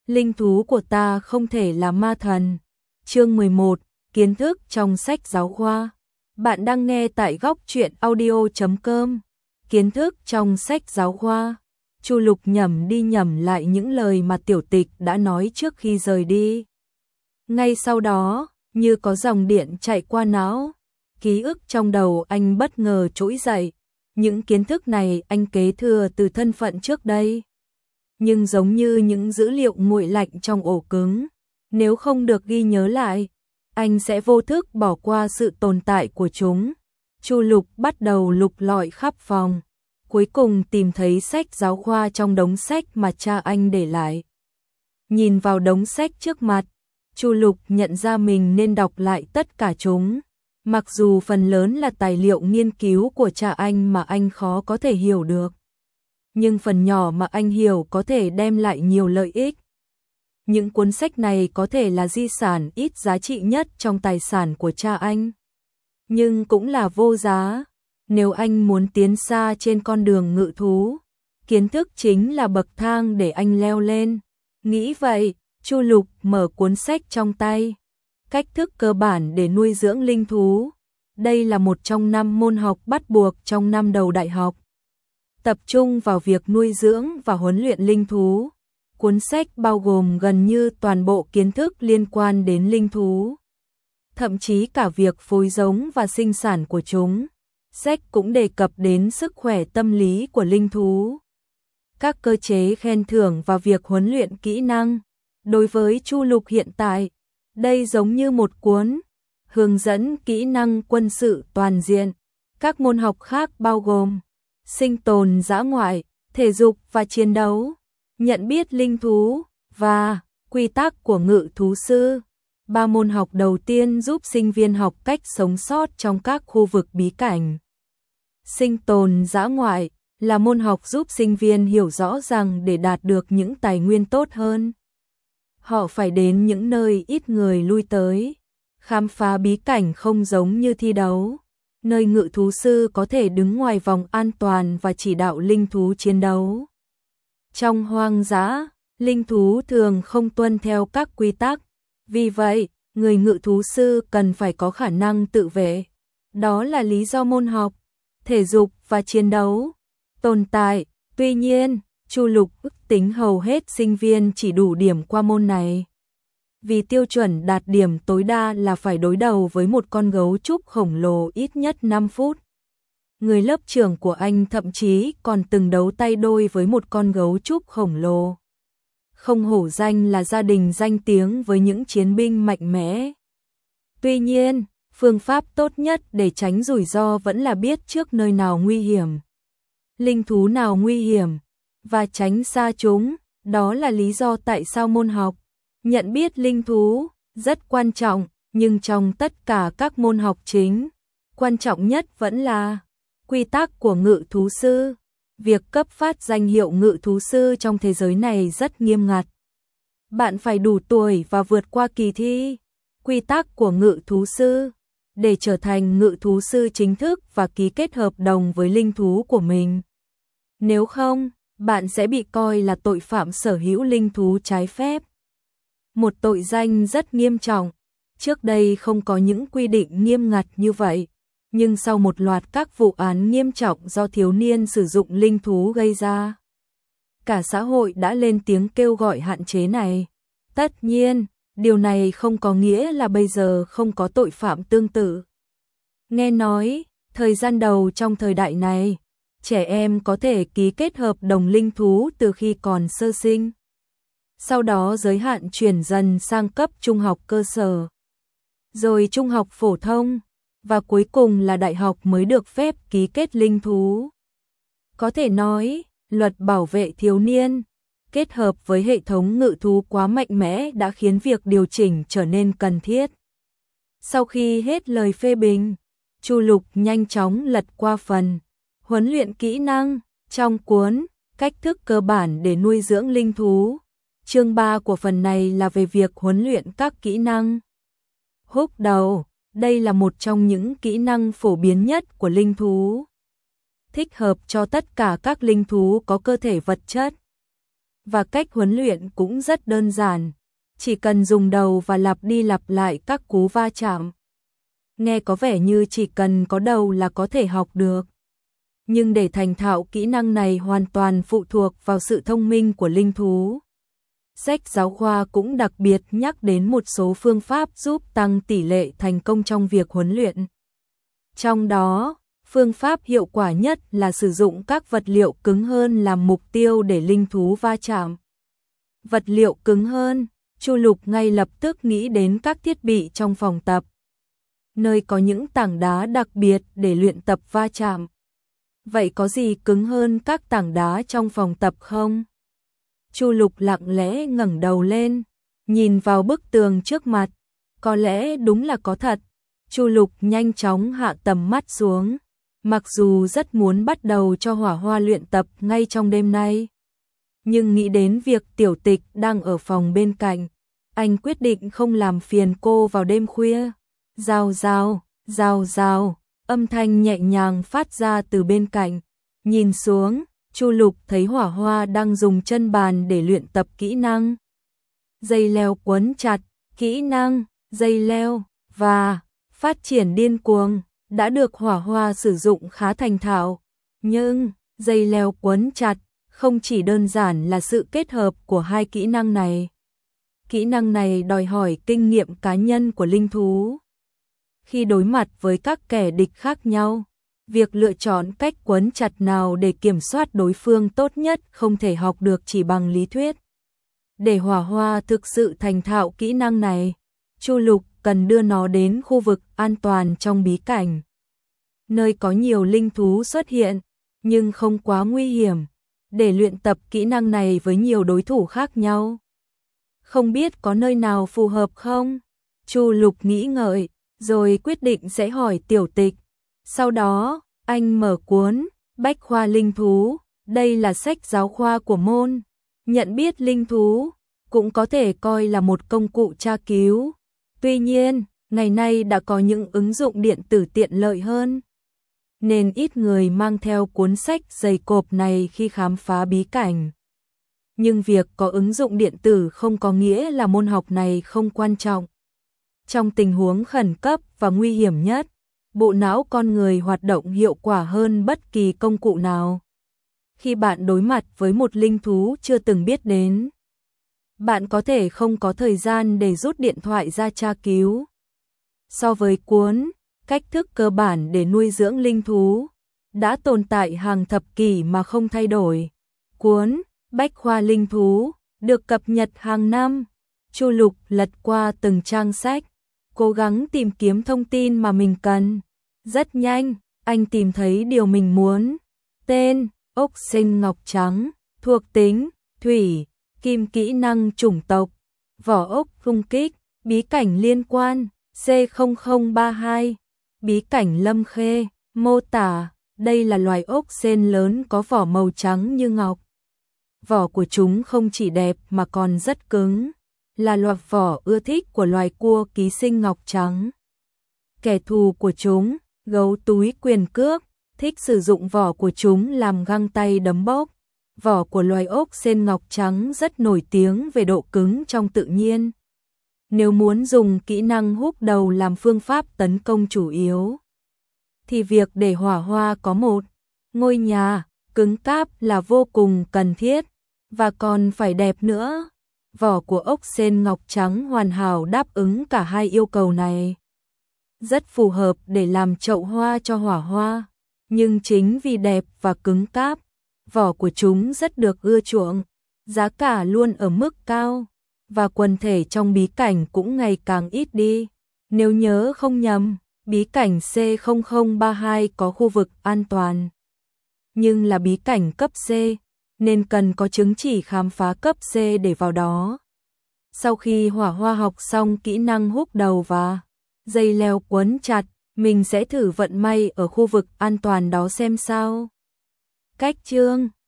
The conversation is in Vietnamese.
Linh thú của ta không thể là ma thần. Chương 11, kiến thức trong sách giáo khoa. Bạn đang nghe tại góc truyện audio.com. Kiến thức trong sách giáo khoa. Chu Lục nhẩm đi nhẩm lại những lời mà Tiểu Tịch đã nói trước khi rời đi. Ngay sau đó, như có dòng điện chạy qua não, ký ức trong đầu anh bất ngờ trỗi dậy. Những kiến thức này anh kế thừa từ thân phận trước đây, nhưng giống như những dữ liệu nguội lạnh trong ổ cứng, nếu không được ghi nhớ lại, anh sẽ vô thức bỏ qua sự tồn tại của chúng. Chu Lục bắt đầu lục lọi khắp phòng, cuối cùng tìm thấy sách giáo khoa trong đống sách mà cha anh để lại. Nhìn vào đống sách trước mặt, Chu Lục nhận ra mình nên đọc lại tất cả chúng. Mặc dù phần lớn là tài liệu nghiên cứu của cha anh mà anh khó có thể hiểu được, nhưng phần nhỏ mà anh hiểu có thể đem lại nhiều lợi ích. Những cuốn sách này có thể là di sản ít giá trị nhất trong tài sản của cha anh, nhưng cũng là vô giá. Nếu anh muốn tiến xa trên con đường ngự thú, kiến thức chính là bậc thang để anh leo lên. Nghĩ vậy, Chu Lục mở cuốn sách trong tay. Cách thức cơ bản để nuôi dưỡng linh thú. Đây là một trong 5 môn học bắt buộc trong năm đầu đại học, tập trung vào việc nuôi dưỡng và huấn luyện linh thú. Cuốn sách bao gồm gần như toàn bộ kiến thức liên quan đến linh thú, thậm chí cả việc phối giống và sinh sản của chúng. Sách cũng đề cập đến sức khỏe tâm lý của linh thú, các cơ chế khen thưởng và việc huấn luyện kỹ năng. Đối với Chu Lục hiện tại, đây giống như một cuốn hướng dẫn kỹ năng quân sự toàn diện. Các môn học khác bao gồm sinh tồn dã ngoại, thể dục và chiến đấu, nhận biết linh thú và quy tắc của ngự thú sư. 3 môn học đầu tiên giúp sinh viên học cách sống sót trong các khu vực bí cảnh. Sinh tồn dã ngoại là môn học giúp sinh viên hiểu rõ rằng để đạt được những tài nguyên tốt hơn, họ phải đến những nơi ít người lui tới, khám phá bí cảnh không giống như thi đấu, nơi ngự thú sư có thể đứng ngoài vòng an toàn và chỉ đạo linh thú chiến đấu. Trong hoang dã, linh thú thường không tuân theo các quy tắc, vì vậy, người ngự thú sư cần phải có khả năng tự vệ. Đó là lý do môn học thể dục và chiến đấu tồn tại. Tuy nhiên, Chu Lục ước tính hầu hết sinh viên chỉ đủ điểm qua môn này, vì tiêu chuẩn đạt điểm tối đa là phải đối đầu với một con gấu trúc khổng lồ ít nhất 5 phút. Người lớp trưởng của anh thậm chí còn từng đấu tay đôi với một con gấu trúc khổng lồ. Không hổ danh là gia đình danh tiếng với những chiến binh mạnh mẽ. Tuy nhiên, phương pháp tốt nhất để tránh rủi ro vẫn là biết trước nơi nào nguy hiểm, linh thú nào nguy hiểm, và tránh xa chúng. Đó là lý do tại sao môn học nhận biết linh thú rất quan trọng, nhưng trong tất cả các môn học chính, quan trọng nhất vẫn là quy tắc của ngự thú sư. Việc cấp phát danh hiệu ngự thú sư trong thế giới này rất nghiêm ngặt. Bạn phải đủ tuổi và vượt qua kỳ thi quy tắc của ngự thú sư để trở thành ngự thú sư chính thức và ký kết hợp đồng với linh thú của mình. Nếu không, bạn sẽ bị coi là tội phạm sở hữu linh thú trái phép, một tội danh rất nghiêm trọng. Trước đây không có những quy định nghiêm ngặt như vậy, nhưng sau một loạt các vụ án nghiêm trọng do thiếu niên sử dụng linh thú gây ra, cả xã hội đã lên tiếng kêu gọi hạn chế này. Tất nhiên, điều này không có nghĩa là bây giờ không có tội phạm tương tự. Nghe nói, thời gian đầu trong thời đại này, trẻ em có thể ký kết hợp đồng linh thú từ khi còn sơ sinh. Sau đó giới hạn chuyển dần sang cấp trung học cơ sở, rồi trung học phổ thông, và cuối cùng là đại học mới được phép ký kết linh thú. Có thể nói, luật bảo vệ thiếu niên kết hợp với hệ thống ngự thú quá mạnh mẽ đã khiến việc điều chỉnh trở nên cần thiết. Sau khi hết lời phê bình, Chu Lục nhanh chóng lật qua phần huấn luyện kỹ năng trong cuốn Cách thức cơ bản để nuôi dưỡng linh thú. Chương 3 của phần này là về việc huấn luyện các kỹ năng. Húc đầu, đây là một trong những kỹ năng phổ biến nhất của linh thú, thích hợp cho tất cả các linh thú có cơ thể vật chất. và cách huấn luyện cũng rất đơn giản, chỉ cần dùng đầu và lặp đi lặp lại các cú va chạm. Nghe có vẻ như chỉ cần có đầu là có thể học được. Nhưng để thành thạo kỹ năng này hoàn toàn phụ thuộc vào sự thông minh của linh thú. Sách giáo khoa cũng đặc biệt nhắc đến một số phương pháp giúp tăng tỷ lệ thành công trong việc huấn luyện. Trong đó, phương pháp hiệu quả nhất là sử dụng các vật liệu cứng hơn làm mục tiêu để linh thú va chạm. Vật liệu cứng hơn, Chu Lục ngay lập tức nghĩ đến các thiết bị trong phòng tập, nơi có những tảng đá đặc biệt để luyện tập va chạm. Vậy có gì cứng hơn các tảng đá trong phòng tập không? Chu Lục lặng lẽ ngẩng đầu lên, nhìn vào bức tường trước mặt, có lẽ đúng là có thật. Chu Lục nhanh chóng hạ tầm mắt xuống, mặc dù rất muốn bắt đầu cho Hỏa Hoa luyện tập ngay trong đêm nay. Nhưng nghĩ đến việc Tiểu Tịch đang ở phòng bên cạnh, anh quyết định không làm phiền cô vào đêm khuya. Rào rào, rào rào, âm thanh nhẹ nhàng phát ra từ bên cạnh. Nhìn xuống, Chu Lục thấy Hỏa Hoa đang dùng chân bàn để luyện tập kỹ năng. Dây leo quấn chặt, kỹ năng, dây leo, và phát triển điên cuồng, đã được Hỏa Hoa sử dụng khá thành thạo. Nhưng, dây leo quấn chặt, không chỉ đơn giản là sự kết hợp của hai kỹ năng này. Kỹ năng này đòi hỏi kinh nghiệm cá nhân của linh thú. Khi đối mặt với các kẻ địch khác nhau, việc lựa chọn cách quấn chặt nào để kiểm soát đối phương tốt nhất không thể học được chỉ bằng lý thuyết. Để Hỏa Hoa thực sự thành thạo kỹ năng này, Chu Lục cần đưa nó đến khu vực an toàn trong bí cảnh, nơi có nhiều linh thú xuất hiện, nhưng không quá nguy hiểm, để luyện tập kỹ năng này với nhiều đối thủ khác nhau. Không biết có nơi nào phù hợp không? Chu Lục nghĩ ngợi, rồi quyết định sẽ hỏi Tiểu Tịch. Sau đó, anh mở cuốn Bách khoa linh thú, đây là sách giáo khoa của môn nhận biết linh thú, cũng có thể coi là một công cụ tra cứu. Tuy nhiên, ngày nay đã có những ứng dụng điện tử tiện lợi hơn, nên ít người mang theo cuốn sách dày cộp này khi khám phá bí cảnh. Nhưng việc có ứng dụng điện tử không có nghĩa là môn học này không quan trọng. Trong tình huống khẩn cấp và nguy hiểm nhất, bộ não con người hoạt động hiệu quả hơn bất kỳ công cụ nào. Khi bạn đối mặt với một linh thú chưa từng biết đến, bạn có thể không có thời gian để rút điện thoại ra tra cứu. So với cuốn Cách thức cơ bản để nuôi dưỡng linh thú, đã tồn tại hàng thập kỷ mà không thay đổi, cuốn Bách khoa linh thú được cập nhật hàng năm. Chu Lục lật qua từng trang sách, cố gắng tìm kiếm thông tin mà mình cần. Rất nhanh, anh tìm thấy điều mình muốn. Tên: ốc sên ngọc trắng, thuộc tính: thủy, kim, kỹ năng chủng tộc: vỏ ốc phung kích, bí cảnh liên quan: C0032, bí cảnh Lâm Khê. Mô tả: đây là loài ốc sên lớn có vỏ màu trắng như ngọc. Vỏ của chúng không chỉ đẹp mà còn rất cứng, là loại vỏ ưa thích của loài cua ký sinh ngọc trắng. Kẻ thù của chúng, gấu túi quyền cước, thích sử dụng vỏ của chúng làm găng tay đấm bốc. Vỏ của loài ốc sên ngọc trắng rất nổi tiếng về độ cứng trong tự nhiên. Nếu muốn dùng kỹ năng húc đầu làm phương pháp tấn công chủ yếu, thì việc để Hỏa Hoa có một ngôi nhà cứng cáp là vô cùng cần thiết, và còn phải đẹp nữa. Vỏ của ốc sên ngọc trắng hoàn hảo đáp ứng cả hai yêu cầu này. Rất phù hợp để làm chậu hoa cho Hỏa Hoa, nhưng chính vì đẹp và cứng cáp, vỏ của chúng rất được ưa chuộng, giá cả luôn ở mức cao, và quần thể trong bí cảnh cũng ngày càng ít đi. Nếu nhớ không nhầm, bí cảnh C0032 có khu vực an toàn, nhưng là bí cảnh cấp C, nên cần có chứng chỉ khám phá cấp C để vào đó. Sau khi Hỏa Hoa học xong kỹ năng húc đầu và dây leo quấn chặt, mình sẽ thử vận may ở khu vực an toàn đó xem sao. Cách chương